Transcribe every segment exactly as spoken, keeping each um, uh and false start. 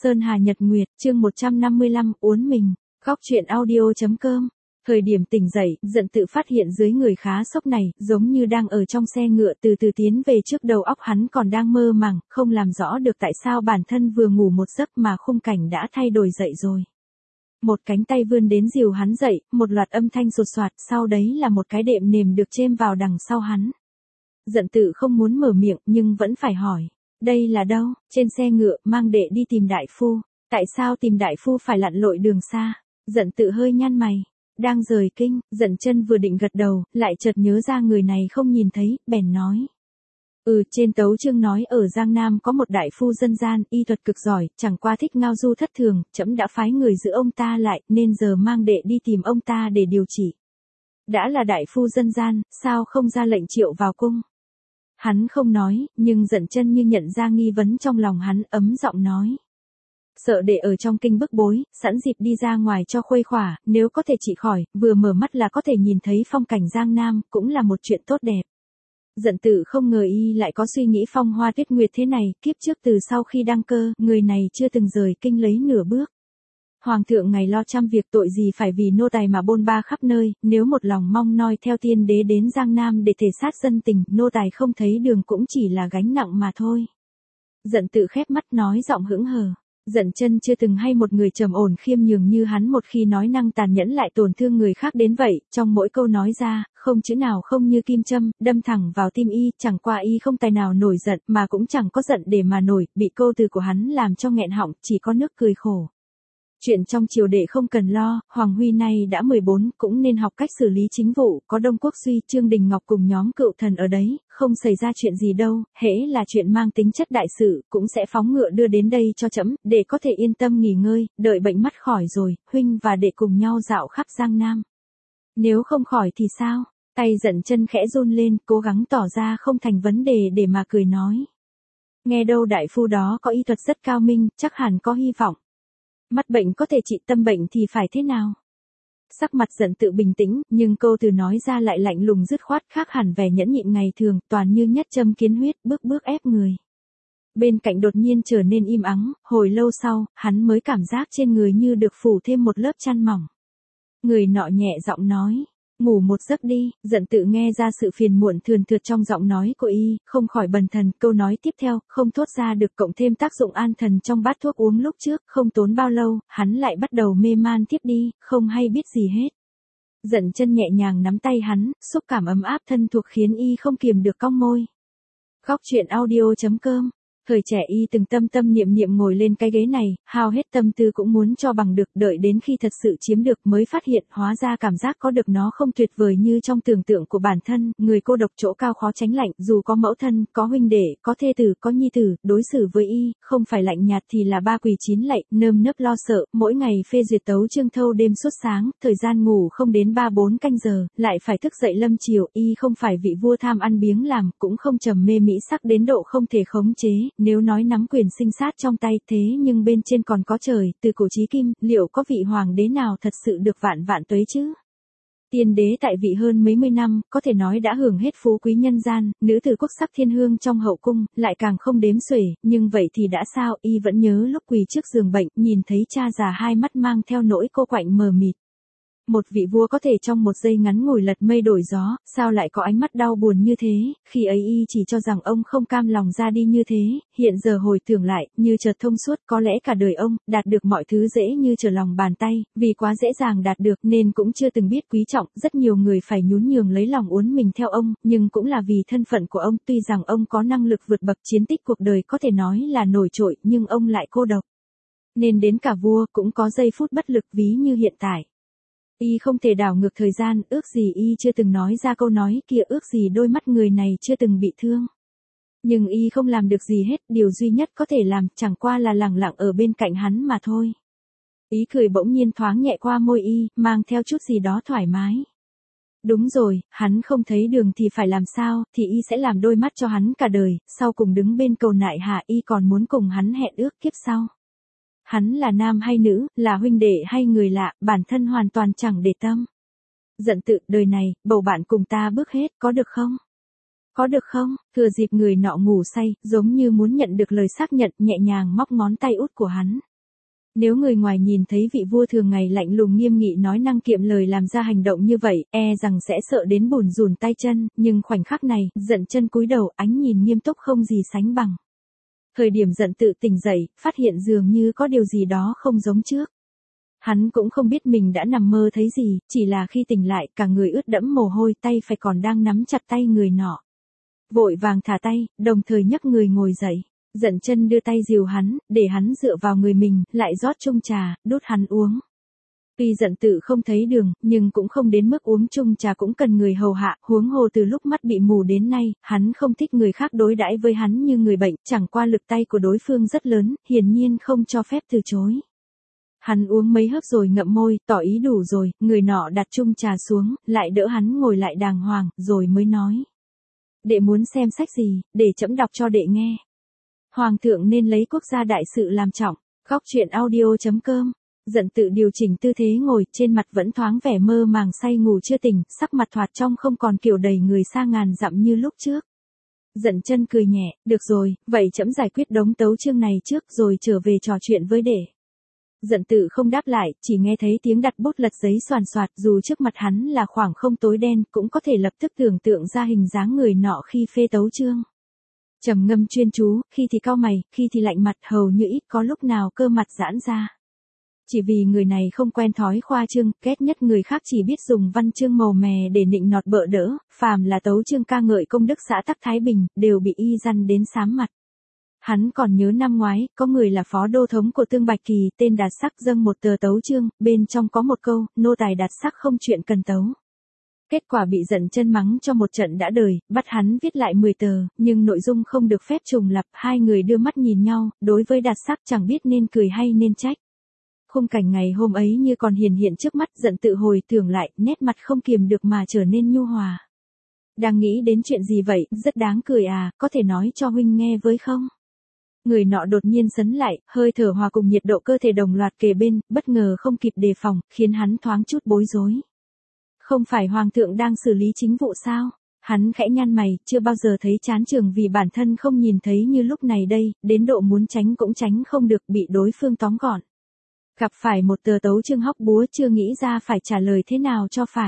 Sơn Hà Nhật Nguyệt, chương một trăm năm mươi lăm, uốn mình, góc truyện audio.com. Thời điểm tỉnh dậy, Dận Tự phát hiện dưới người khá sốc này, giống như đang ở trong xe ngựa từ từ tiến về trước, đầu óc hắn còn đang mơ màng, không làm rõ được tại sao bản thân vừa ngủ một giấc mà khung cảnh đã thay đổi dậy rồi. Một cánh tay vươn đến dìu hắn dậy, một loạt âm thanh sột soạt, sau đấy là một cái đệm nềm được chêm vào đằng sau hắn. Dận Tự không muốn mở miệng nhưng vẫn phải hỏi. Đây là đâu? Trên xe ngựa, mang đệ đi tìm đại phu. Tại sao tìm đại phu phải lặn lội đường xa? Dận Tự hơi nhăn mày. Đang rời kinh, Dận Chân vừa định gật đầu, lại chợt nhớ ra người này không nhìn thấy, bèn nói. Ừ, trên tấu chương nói ở Giang Nam có một đại phu dân gian, y thuật cực giỏi, chẳng qua thích ngao du thất thường, trẫm đã phái người giữ ông ta lại, nên giờ mang đệ đi tìm ông ta để điều trị. Đã là đại phu dân gian, sao không ra lệnh triệu vào cung? Hắn không nói, nhưng Dận Chân như nhận ra nghi vấn trong lòng hắn, ấm giọng nói. Sợ đệ ở trong kinh bức bối, sẵn dịp đi ra ngoài cho khuây khỏa, nếu có thể trị khỏi, vừa mở mắt là có thể nhìn thấy phong cảnh Giang Nam, cũng là một chuyện tốt đẹp. Dận Tự không ngờ y lại có suy nghĩ phong hoa tuyết nguyệt thế này, kiếp trước từ sau khi đăng cơ, người này chưa từng rời kinh lấy nửa bước. Hoàng thượng ngày lo trăm việc, tội gì phải vì nô tài mà bôn ba khắp nơi, nếu một lòng mong noi theo tiên đế đến Giang Nam để thể sát dân tình, nô tài không thấy đường cũng chỉ là gánh nặng mà thôi. Dận Tự khép mắt nói giọng hững hờ. Dận Chân chưa từng hay một người trầm ổn khiêm nhường như hắn, một khi nói năng tàn nhẫn lại tổn thương người khác đến vậy, trong mỗi câu nói ra, không chữ nào không như kim châm, đâm thẳng vào tim y, chẳng qua y không tài nào nổi giận, mà cũng chẳng có giận để mà nổi, bị câu từ của hắn làm cho nghẹn họng, chỉ có nước cười khổ. Chuyện trong triều đệ không cần lo, Hoàng Huy nay đã mười bốn, cũng nên học cách xử lý chính vụ, có Đông Quốc Duy, Trương Đình Ngọc cùng nhóm cựu thần ở đấy, không xảy ra chuyện gì đâu, hễ là chuyện mang tính chất đại sự, cũng sẽ phóng ngựa đưa đến đây cho trẫm, để có thể yên tâm nghỉ ngơi, đợi bệnh mắt khỏi rồi, huynh và đệ cùng nhau dạo khắp Giang Nam. Nếu không khỏi thì sao? Tay Dận Chân khẽ run lên, cố gắng tỏ ra không thành vấn đề để mà cười nói. Nghe đâu đại phu đó có y thuật rất cao minh, chắc hẳn có hy vọng. Mắt bệnh có thể trị tâm bệnh thì phải thế nào? Sắc mặt Dận Tự bình tĩnh, nhưng câu từ nói ra lại lạnh lùng dứt khoát, khác hẳn vẻ nhẫn nhịn ngày thường, toàn như nhất châm kiến huyết, bước bước ép người. Bên cạnh đột nhiên trở nên im ắng, hồi lâu sau, hắn mới cảm giác trên người như được phủ thêm một lớp chăn mỏng. Người nọ nhẹ giọng nói. Ngủ một giấc đi. Dận Tự nghe ra sự phiền muộn thườn thượt trong giọng nói của y, không khỏi bần thần, câu nói tiếp theo, không thốt ra được, cộng thêm tác dụng an thần trong bát thuốc uống lúc trước, không tốn bao lâu, hắn lại bắt đầu mê man tiếp đi, không hay biết gì hết. Dận Chân nhẹ nhàng nắm tay hắn, xúc cảm ấm áp thân thuộc khiến y không kiềm được cong môi. Góc truyện audio.com. Thời trẻ y từng tâm tâm niệm niệm ngồi lên cái ghế này, hao hết tâm tư cũng muốn cho bằng được, đợi đến khi thật sự chiếm được mới phát hiện, hóa ra cảm giác có được nó không tuyệt vời như trong tưởng tượng của bản thân, người cô độc chỗ cao khó tránh lạnh, dù có mẫu thân, có huynh đệ, có thê tử, có nhi tử, đối xử với y, không phải lạnh nhạt thì là ba quỳ chín lạy, nơm nớp lo sợ, mỗi ngày phê duyệt tấu chương thâu đêm suốt sáng, thời gian ngủ không đến ba bốn canh giờ, lại phải thức dậy lâm chiều, y không phải vị vua tham ăn biếng làm, cũng không trầm mê mỹ sắc đến độ không thể khống chế. Nếu nói nắm quyền sinh sát trong tay, thế nhưng bên trên còn có trời, từ cổ chí kim, liệu có vị hoàng đế nào thật sự được vạn vạn tuế chứ? Tiên đế tại vị hơn mấy mươi năm, có thể nói đã hưởng hết phú quý nhân gian, nữ tử quốc sắc thiên hương trong hậu cung, lại càng không đếm xuể, nhưng vậy thì đã sao, y vẫn nhớ lúc quỳ trước giường bệnh, nhìn thấy cha già hai mắt mang theo nỗi cô quạnh mờ mịt. Một vị vua có thể trong một giây ngắn ngủi lật mây đổi gió, sao lại có ánh mắt đau buồn như thế, khi ấy y chỉ cho rằng ông không cam lòng ra đi như thế, hiện giờ hồi tưởng lại, như chợt thông suốt, có lẽ cả đời ông, đạt được mọi thứ dễ như trở lòng bàn tay, vì quá dễ dàng đạt được nên cũng chưa từng biết quý trọng, rất nhiều người phải nhún nhường lấy lòng uốn mình theo ông, nhưng cũng là vì thân phận của ông, tuy rằng ông có năng lực vượt bậc, chiến tích cuộc đời có thể nói là nổi trội, nhưng ông lại cô độc. Nên đến cả vua cũng có giây phút bất lực ví như hiện tại. Y không thể đảo ngược thời gian, ước gì y chưa từng nói ra câu nói kia, ước gì đôi mắt người này chưa từng bị thương. Nhưng y không làm được gì hết, điều duy nhất có thể làm chẳng qua là lặng lặng ở bên cạnh hắn mà thôi. Ý cười bỗng nhiên thoáng nhẹ qua môi y, mang theo chút gì đó thoải mái. Đúng rồi, hắn không thấy đường thì phải làm sao, thì y sẽ làm đôi mắt cho hắn cả đời, sau cùng đứng bên cầu nại hạ, y còn muốn cùng hắn hẹn ước kiếp sau. Hắn là nam hay nữ, là huynh đệ hay người lạ, bản thân hoàn toàn chẳng để tâm. Dận Tự, đời này, bầu bạn cùng ta bước hết, có được không? Có được không? Thừa dịp người nọ ngủ say, giống như muốn nhận được lời xác nhận, nhẹ nhàng móc ngón tay út của hắn. Nếu người ngoài nhìn thấy vị vua thường ngày lạnh lùng nghiêm nghị nói năng kiệm lời làm ra hành động như vậy, e rằng sẽ sợ đến bủn rủn tay chân, nhưng khoảnh khắc này, Dận Chân cúi đầu, ánh nhìn nghiêm túc không gì sánh bằng. Thời điểm Dận Tự tỉnh dậy, phát hiện dường như có điều gì đó không giống trước. Hắn cũng không biết mình đã nằm mơ thấy gì, chỉ là khi tỉnh lại, cả người ướt đẫm mồ hôi, tay phải còn đang nắm chặt tay người nọ. Vội vàng thả tay, đồng thời nhấc người ngồi dậy. Dận Chân đưa tay dìu hắn, để hắn dựa vào người mình, lại rót chung trà, đút hắn uống. Tuy Dận Tự không thấy đường, nhưng cũng không đến mức uống chung trà cũng cần người hầu hạ, huống hồ từ lúc mắt bị mù đến nay, hắn không thích người khác đối đãi với hắn như người bệnh, chẳng qua lực tay của đối phương rất lớn, hiển nhiên không cho phép từ chối. Hắn uống mấy hớp rồi ngậm môi, tỏ ý đủ rồi, người nọ đặt chung trà xuống, lại đỡ hắn ngồi lại đàng hoàng, rồi mới nói. Đệ muốn xem sách gì, để trẫm đọc cho đệ nghe. Hoàng thượng nên lấy quốc gia đại sự làm trọng. Góc truyện audio chấm com. Dận Tự điều chỉnh tư thế ngồi, trên mặt vẫn thoáng vẻ mơ màng say ngủ chưa tỉnh, sắc mặt thoạt trong không còn kiểu đầy người xa ngàn dặm như lúc trước. Dận Chân cười nhẹ, được rồi, vậy trẫm giải quyết đống tấu chương này trước rồi trở về trò chuyện với đệ. Dận Tự không đáp lại, chỉ nghe thấy tiếng đặt bút lật giấy xoàn xoạt, dù trước mặt hắn là khoảng không tối đen, cũng có thể lập tức tưởng tượng ra hình dáng người nọ khi phê tấu chương. Trầm ngâm chuyên chú, khi thì cau mày, khi thì lạnh mặt, hầu như ít có lúc nào cơ mặt giãn ra. Chỉ vì người này không quen thói khoa trương, ghét nhất người khác chỉ biết dùng văn chương màu mè để nịnh nọt bợ đỡ, phàm là tấu chương ca ngợi công đức xã tắc Thái Bình, đều bị y dằn đến xám mặt. Hắn còn nhớ năm ngoái, có người là phó đô thống của Tương Bạch Kỳ, tên Đạt Sắc dâng một tờ tấu chương, bên trong có một câu, nô tài Đạt Sắc không chuyện cần tấu. Kết quả bị Dận Chân mắng cho một trận đã đời, bắt hắn viết lại mười tờ, nhưng nội dung không được phép trùng lặp, hai người đưa mắt nhìn nhau, đối với Đạt Sắc chẳng biết nên cười hay nên trách. Khung cảnh ngày hôm ấy như còn hiển hiện trước mắt, Dận Tự hồi tưởng lại, nét mặt không kiềm được mà trở nên nhu hòa. Đang nghĩ đến chuyện gì vậy, rất đáng cười à, có thể nói cho huynh nghe với không? Người nọ đột nhiên sấn lại, hơi thở hòa cùng nhiệt độ cơ thể đồng loạt kề bên, bất ngờ không kịp đề phòng, khiến hắn thoáng chút bối rối. Không phải Hoàng thượng đang xử lý chính vụ sao? Hắn khẽ nhăn mày, chưa bao giờ thấy chán trường vì bản thân không nhìn thấy như lúc này đây, đến độ muốn tránh cũng tránh không được, bị đối phương tóm gọn. Gặp phải một tờ tấu chương hóc búa, chưa nghĩ ra phải trả lời thế nào cho phải.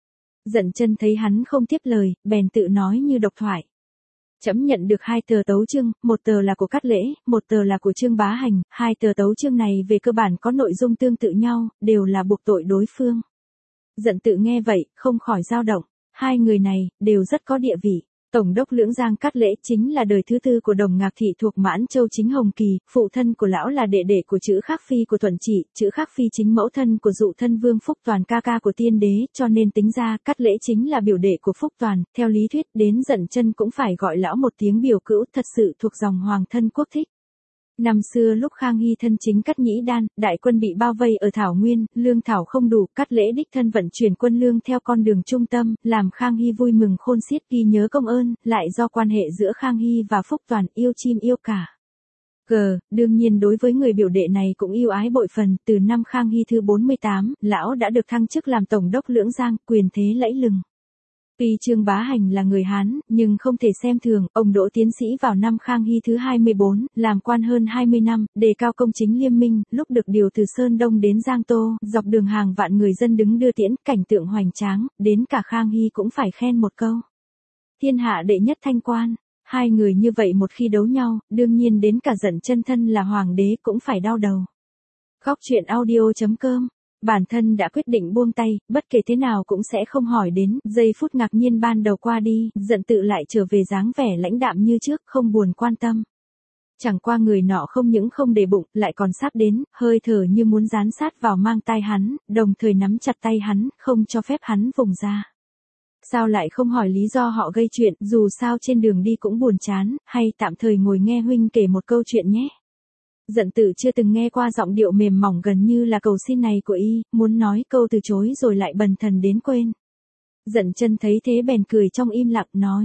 Dận Chân thấy hắn không tiếp lời, bèn tự nói như độc thoại. Trẫm nhận được hai tờ tấu chương, một tờ là của Cát Lễ, một tờ là của Trương Bá Hành, hai tờ tấu chương này về cơ bản có nội dung tương tự nhau, đều là buộc tội đối phương. Dận Tự nghe vậy, không khỏi dao động, hai người này, đều rất có địa vị. Tổng đốc Lưỡng Giang Cát Lễ chính là đời thứ tư của Đồng Ngạc Thị thuộc Mãn Châu Chính Hồng Kỳ, phụ thân của lão là đệ đệ của Chữ Khắc Phi của Thuận Trị, Chữ Khắc Phi chính mẫu thân của dụ thân Vương Phúc Toàn ca ca của Tiên Đế, cho nên tính ra Cát Lễ chính là biểu đệ của Phúc Toàn, theo lý thuyết đến Dận Chân cũng phải gọi lão một tiếng biểu cữu, thật sự thuộc dòng hoàng thân quốc thích. Năm xưa lúc Khang Hy thân chính cắt nhĩ đan, đại quân bị bao vây ở Thảo Nguyên, lương thảo không đủ, Cát Lễ đích thân vận chuyển quân lương theo con đường trung tâm, làm Khang Hy vui mừng khôn xiết, ghi nhớ công ơn, lại do quan hệ giữa Khang Hy và Phúc Toàn yêu chim yêu cả. G, đương nhiên đối với người biểu đệ này cũng yêu ái bội phần, từ năm Khang Hy thứ bốn mươi tám, lão đã được thăng chức làm tổng đốc Lưỡng Giang, quyền thế lẫy lừng. Tuy Trương Bá Hành là người Hán, nhưng không thể xem thường, ông đỗ tiến sĩ vào năm Khang Hy thứ hai mươi bốn, làm quan hơn hai mươi năm, đề cao công chính liêm minh, lúc được điều từ Sơn Đông đến Giang Tô, dọc đường hàng vạn người dân đứng đưa tiễn, cảnh tượng hoành tráng, đến cả Khang Hy cũng phải khen một câu. Thiên hạ đệ nhất thanh quan, hai người như vậy một khi đấu nhau, đương nhiên đến cả Dận Chân thân là hoàng đế cũng phải đau đầu. Góc truyện audio chấm com. Bản thân đã quyết định buông tay, bất kể thế nào cũng sẽ không hỏi đến, giây phút ngạc nhiên ban đầu qua đi, Dận Tự lại trở về dáng vẻ lãnh đạm như trước, không buồn quan tâm. Chẳng qua người nọ không những không để bụng, lại còn sát đến, hơi thở như muốn dán sát vào mang tai hắn, đồng thời nắm chặt tay hắn, không cho phép hắn vùng ra. Sao lại không hỏi lý do họ gây chuyện, dù sao trên đường đi cũng buồn chán, hay tạm thời ngồi nghe huynh kể một câu chuyện nhé. Dận Tự chưa từng nghe qua giọng điệu mềm mỏng gần như là cầu xin này của y, muốn nói câu từ chối rồi lại bần thần đến quên. Dận Chân thấy thế bèn cười trong im lặng nói,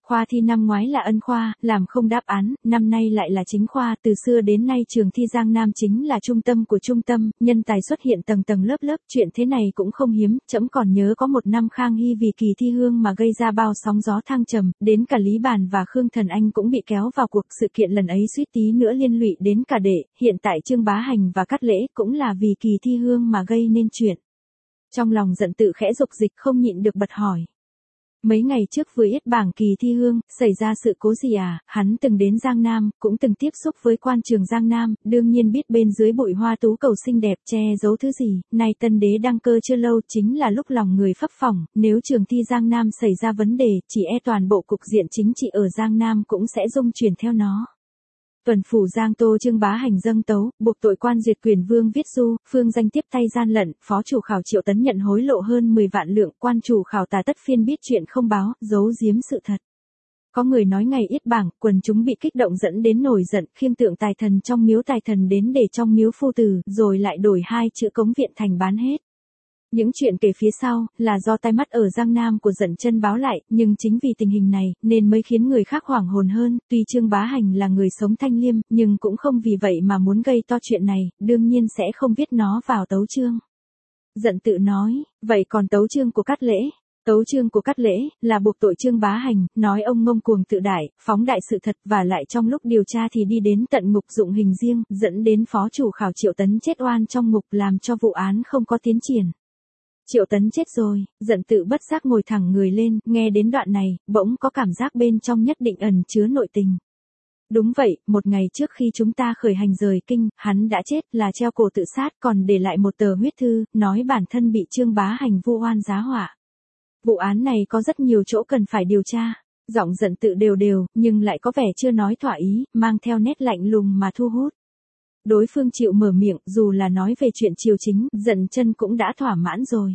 Khoa thi năm ngoái là ân khoa, làm không đáp án, năm nay lại là chính khoa, từ xưa đến nay trường thi Giang Nam chính là trung tâm của trung tâm, nhân tài xuất hiện tầng tầng lớp lớp, chuyện thế này cũng không hiếm, trẫm còn nhớ có một năm Khang Hy vì kỳ thi hương mà gây ra bao sóng gió thăng trầm, đến cả Lý Bàn và Khương Thần Anh cũng bị kéo vào cuộc, sự kiện lần ấy suýt tí nữa liên lụy đến cả đệ, hiện tại Trương Bá Hành và Cát Lễ cũng là vì kỳ thi hương mà gây nên chuyện. Trong lòng giận tự khẽ dục dịch không nhịn được bật hỏi. Mấy ngày trước vừa yết bảng kỳ thi hương, xảy ra sự cố gì à, hắn từng đến Giang Nam, cũng từng tiếp xúc với quan trường Giang Nam, đương nhiên biết bên dưới bụi hoa tú cầu xinh đẹp che giấu thứ gì, nay tân đế đăng cơ chưa lâu chính là lúc lòng người phấp phỏng, nếu trường thi Giang Nam xảy ra vấn đề, chỉ e toàn bộ cục diện chính trị ở Giang Nam cũng sẽ rung chuyển theo nó. Tuần phủ Giang Tô Trương Bá Hành dâng tấu, buộc tội quan duyệt quyền vương viết du, phương danh tiếp tay gian lận, phó chủ khảo Triệu Tấn nhận hối lộ hơn mười vạn lượng, quan chủ khảo Tà Tất Phiên biết chuyện không báo, giấu giếm sự thật. Có người nói ngày yết bảng, quần chúng bị kích động dẫn đến nổi giận, khiêng tượng tài thần trong miếu tài thần đến để trong miếu phu tử, rồi lại đổi hai chữ cống viện thành bán hết. Những chuyện kể phía sau, là do tai mắt ở Giang Nam của Dận Chân báo lại, nhưng chính vì tình hình này, nên mới khiến người khác hoảng hồn hơn, tuy Trương Bá Hành là người sống thanh liêm, nhưng cũng không vì vậy mà muốn gây to chuyện này, đương nhiên sẽ không viết nó vào tấu chương. Dận tự nói, vậy còn tấu chương của Cát Lễ? Tấu chương của Cát Lễ, là buộc tội Trương Bá Hành, nói ông ngông cuồng tự đại, phóng đại sự thật và lại trong lúc điều tra thì đi đến tận ngục dụng hình riêng, dẫn đến phó chủ khảo Triệu Tấn chết oan trong ngục làm cho vụ án không có tiến triển. Triệu Tấn chết rồi, Dận tự bất giác ngồi thẳng người lên, nghe đến đoạn này, bỗng có cảm giác bên trong nhất định ẩn chứa nội tình. Đúng vậy, một ngày trước khi chúng ta khởi hành rời kinh, hắn đã chết là treo cổ tự sát còn để lại một tờ huyết thư, nói bản thân bị Trương Bá Hành vu oan giá họa. Vụ án này có rất nhiều chỗ cần phải điều tra. Giọng Dận tự đều đều, nhưng lại có vẻ chưa nói thỏa ý, mang theo nét lạnh lùng mà thu hút. Đối phương chịu mở miệng, dù là nói về chuyện triều chính, Dận Chân cũng đã thỏa mãn rồi.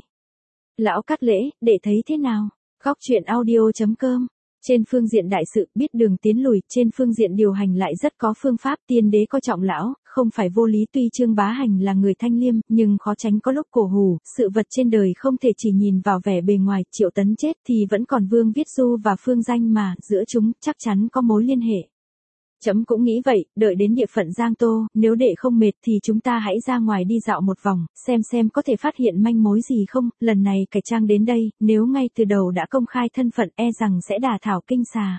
Lão Cát Lễ, để thấy thế nào? Góc truyện audio chấm com. Trên phương diện đại sự, biết đường tiến lùi, trên phương diện điều hành lại rất có phương pháp, tiên đế coi trọng lão, không phải vô lý, tuy Trương Bá Hành là người thanh liêm, nhưng khó tránh có lúc cổ hủ, sự vật trên đời không thể chỉ nhìn vào vẻ bề ngoài, Triệu Tấn chết thì vẫn còn Vương Viết Du và Phương Danh mà, giữa chúng, chắc chắn có mối liên hệ. Chấm cũng nghĩ vậy, đợi đến địa phận Giang Tô, nếu đệ không mệt thì chúng ta hãy ra ngoài đi dạo một vòng, xem xem có thể phát hiện manh mối gì không, lần này cải trang đến đây, nếu ngay từ đầu đã công khai thân phận e rằng sẽ đả thảo kinh xà.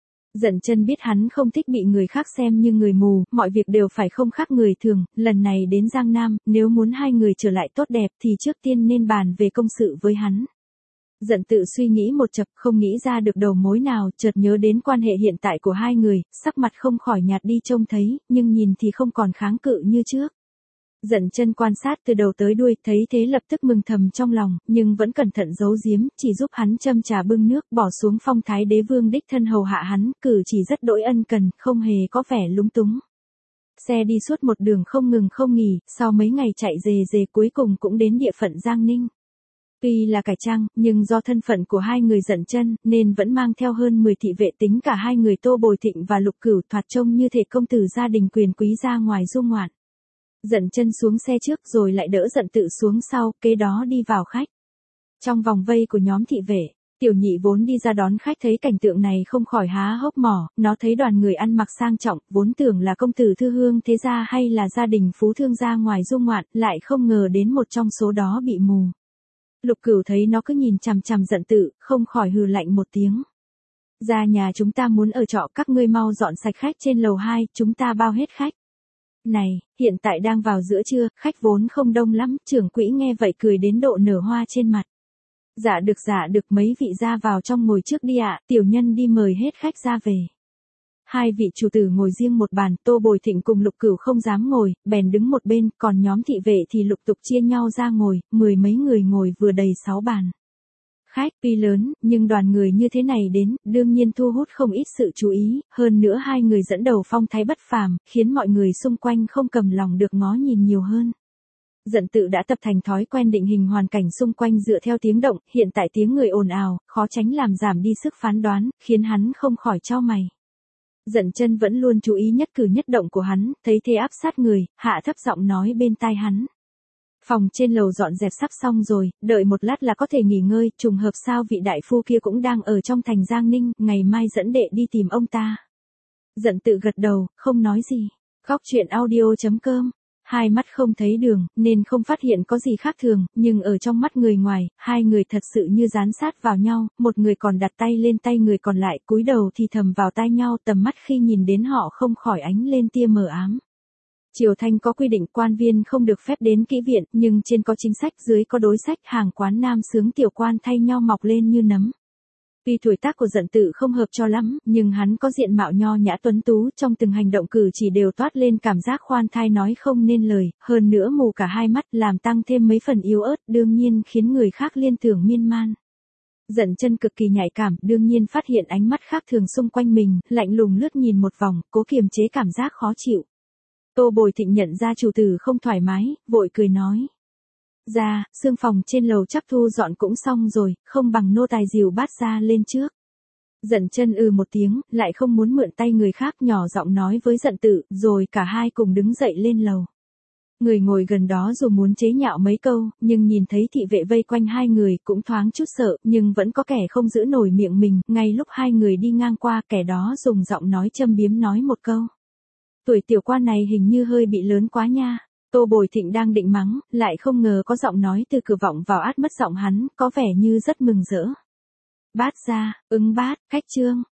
Dận Chân biết hắn không thích bị người khác xem như người mù, mọi việc đều phải không khác người thường, lần này đến Giang Nam, nếu muốn hai người trở lại tốt đẹp thì trước tiên nên bàn về công sự với hắn. Dận tự suy nghĩ một chập không nghĩ ra được đầu mối nào, chợt nhớ đến quan hệ hiện tại của hai người, sắc mặt không khỏi nhạt đi trông thấy, nhưng nhìn thì không còn kháng cự như trước. Dận Chân quan sát từ đầu tới đuôi, thấy thế lập tức mừng thầm trong lòng, nhưng vẫn cẩn thận giấu giếm, chỉ giúp hắn châm trà bưng nước, bỏ xuống phong thái đế vương đích thân hầu hạ hắn, cử chỉ rất đỗi ân cần, không hề có vẻ lúng túng. Xe đi suốt một đường không ngừng không nghỉ, sau mấy ngày chạy rề rề cuối cùng cũng đến địa phận Giang Ninh. Tuy là cải trang, nhưng do thân phận của hai người Dận Chân, nên vẫn mang theo hơn mười thị vệ, tính cả hai người Tô Bồi Thịnh và Lục Cửu, thoạt trông như thể công tử gia đình quyền quý ra ngoài du ngoạn. Dận Chân xuống xe trước rồi lại đỡ Dận tự xuống sau, kế đó đi vào khách. Trong vòng vây của nhóm thị vệ, Tiểu Nhị vốn đi ra đón khách thấy cảnh tượng này không khỏi há hốc mỏ, nó thấy đoàn người ăn mặc sang trọng, vốn tưởng là công tử thư hương thế gia hay là gia đình phú thương ra ngoài du ngoạn, lại không ngờ đến một trong số đó bị mù. Lục Cửu thấy nó cứ nhìn chằm chằm Dận tự, không khỏi hừ lạnh một tiếng. Ra nhà chúng ta muốn ở trọ, các ngươi mau dọn sạch khách trên lầu hai, chúng ta bao hết khách. Này, hiện tại đang vào giữa trưa, khách vốn không đông lắm, trưởng quỹ nghe vậy cười đến độ nở hoa trên mặt. Dạ được dạ được, mấy vị ra vào trong ngồi trước đi ạ, tiểu nhân đi mời hết khách ra về. Hai vị chủ tử ngồi riêng một bàn, Tô Bồi Thịnh cùng Lục Cửu không dám ngồi, bèn đứng một bên, còn nhóm thị vệ thì lục tục chia nhau ra ngồi, mười mấy người ngồi vừa đầy sáu bàn. Khách tuy lớn, nhưng đoàn người như thế này đến, đương nhiên thu hút không ít sự chú ý, hơn nữa hai người dẫn đầu phong thái bất phàm, khiến mọi người xung quanh không cầm lòng được ngó nhìn nhiều hơn. Dận tự đã tập thành thói quen định hình hoàn cảnh xung quanh dựa theo tiếng động, hiện tại tiếng người ồn ào, khó tránh làm giảm đi sức phán đoán, khiến hắn không khỏi chau mày. Dận Chân vẫn luôn chú ý nhất cử nhất động của hắn, thấy thế áp sát người, hạ thấp giọng nói bên tai hắn. Phòng trên lầu dọn dẹp sắp xong rồi, đợi một lát là có thể nghỉ ngơi, trùng hợp sao vị đại phu kia cũng đang ở trong thành Giang Ninh, ngày mai dẫn đệ đi tìm ông ta. Dận tự gật đầu, không nói gì. Góc truyện audio.com. Hai mắt không thấy đường, nên không phát hiện có gì khác thường, nhưng ở trong mắt người ngoài, hai người thật sự như dán sát vào nhau, một người còn đặt tay lên tay người còn lại, cúi đầu thì thầm vào tai nhau, tầm mắt khi nhìn đến họ không khỏi ánh lên tia mờ ám. Triều Thanh có quy định quan viên không được phép đến kỹ viện, nhưng trên có chính sách dưới có đối sách, hàng quán nam sướng tiểu quan thay nhau mọc lên như nấm. Tuy tuổi tác của Dận Tự không hợp cho lắm, nhưng hắn có diện mạo nho nhã tuấn tú, trong từng hành động cử chỉ đều toát lên cảm giác khoan thai nói không nên lời, hơn nữa mù cả hai mắt làm tăng thêm mấy phần yếu ớt, đương nhiên khiến người khác liên tưởng miên man. Dận Chân cực kỳ nhạy cảm, đương nhiên phát hiện ánh mắt khác thường xung quanh mình, lạnh lùng lướt nhìn một vòng, cố kiềm chế cảm giác khó chịu. Tô Bồi Thịnh nhận ra chủ tử không thoải mái, vội cười nói. Ra, xương phòng trên lầu chắc thu dọn cũng xong rồi, không bằng nô tài dìu bát ra lên trước. Dận Chân ừ một tiếng, lại không muốn mượn tay người khác, nhỏ giọng nói với Dận Tự, rồi cả hai cùng đứng dậy lên lầu. Người ngồi gần đó dù muốn chế nhạo mấy câu, nhưng nhìn thấy thị vệ vây quanh hai người cũng thoáng chút sợ, nhưng vẫn có kẻ không giữ nổi miệng mình, ngay lúc hai người đi ngang qua, kẻ đó dùng giọng nói châm biếm nói một câu. Tuổi tiểu quan này hình như hơi bị lớn quá nha. Tô Bồi Thịnh đang định mắng, lại không ngờ có giọng nói từ cửa vọng vào át mất giọng hắn, có vẻ như rất mừng rỡ. Bát ra, ứng bát, khách trương.